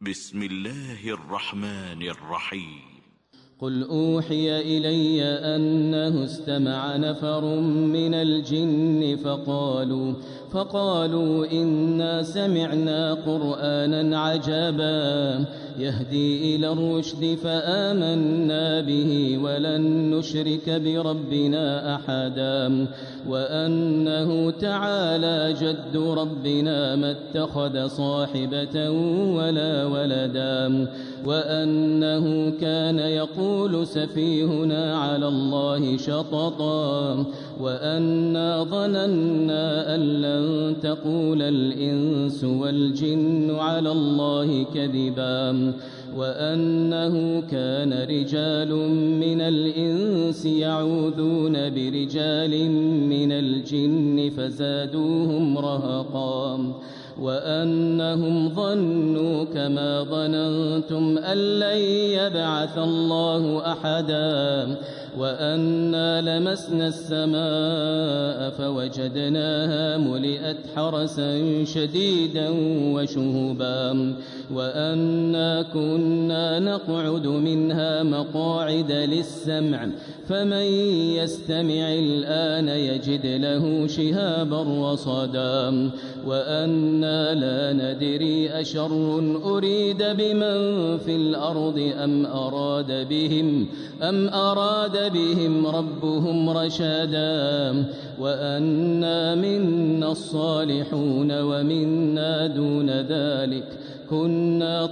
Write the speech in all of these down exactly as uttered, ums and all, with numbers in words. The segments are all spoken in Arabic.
بسم الله الرحمن الرحيم. قل أوحي إلي أنه استمع نفر من الجن فقالوا فقالوا إنا سمعنا قرآنا عجبا يهدي إلى الرشد فآمنا به ولن نشرك بربنا أحدا وأنه تعالى جد ربنا ما اتخذ صاحبة ولا ولدا وأنه كان يقول سفيهنا على الله شططا وأنا ظننا أن لن تقول الإنس والجن على الله كذبا وأنه كان رجال من الإنس يعوذون برجال من الجن فزادوهم رهقا وأنهم ظنوا كما ظننتم أن لن يبعث الله أحدا وأنا لمسنا السماء فوجدناها ملئت حرسا شديدا وشهبا وأنا كنا نقعد منها مقاعد للسمع فمن يستمع الآن يجد له شهابا رصدا وأنا لا ندري أشر أريد بمن في الأرض أم أراد بهم أم أراد بهم ربهم رشدا وأنا منا الصالحون ومنا دون ذلك كنا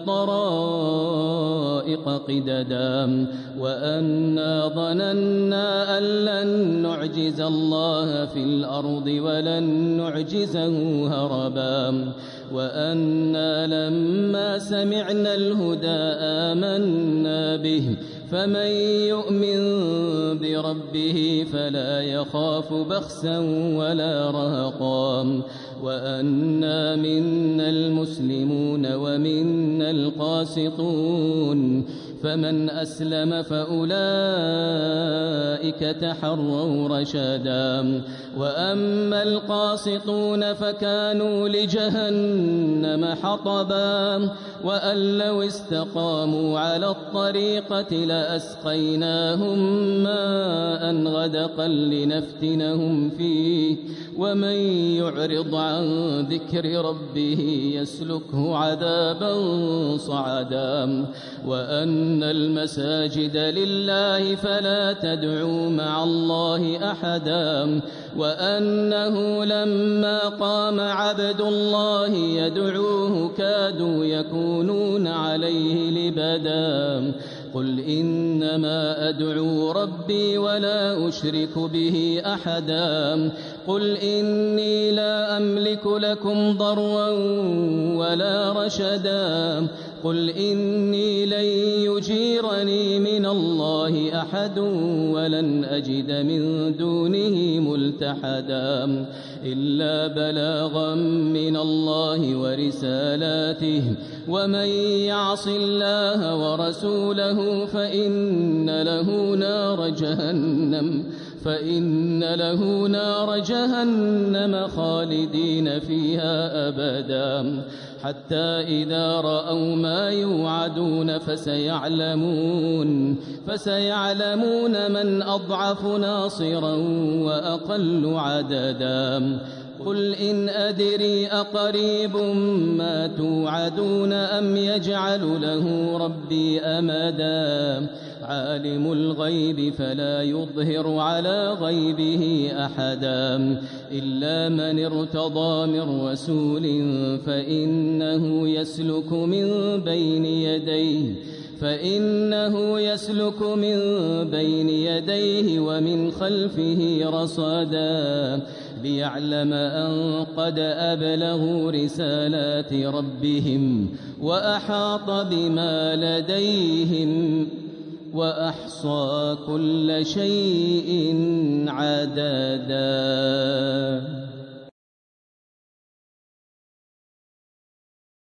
طرائق قددا وأنا ظننا أن لن نعجز الله في الأرض ولن نعجزه هربا وأنا لما سمعنا الهدى آمنا به فمن يؤمن بربه فلا يخاف بخسا ولا رهقا وأنا منا المسلمون ومنا القاسطون فمن أسلم فأولئك تحروا رشدا وأما القاسطون فكانوا لجهنم حطبا وأن لو استقاموا على الطريقة لأسقيناهم ماء غدقا لنفتنهم فيه ومن يعرض عن ذكر ربه يسلكه عذابا صعدا وأن المساجد لله فلا تدعوا مع الله أحدا وأنه لما قام عبد الله يدعوه كادوا يكونون عليه لبدا قل إنما أدعو ربي ولا أشرك به أحدا قل إني لا أملك لكم ضرا ولا رشدا قل إني لن يجيرني من الله أحد ولن أجد من دونه ملتحدا إلا بلاغا من الله ورسالاته ومن يعص الله ورسوله فإن له نار جهنم فإن له نار جهنم خالدين فيها أبدا حتى إذا رأوا ما يوعدون فسيعلمون فسيعلمون من أضعف ناصرا وأقل عددا قل إن أدري أقريب ما توعدون أم يجعل له ربي أمدا عالم الغيب فلا يظهر على غيبه أحدا إلا من ارتضى من رسول فإنه يسلك من بين يديه فإنه يسلك من بين يديه ومن خلفه رصدا ليعلم أن قد أبلغوا رسالات ربهم وأحاط بما لديهم وأحصى كل شيء عددا.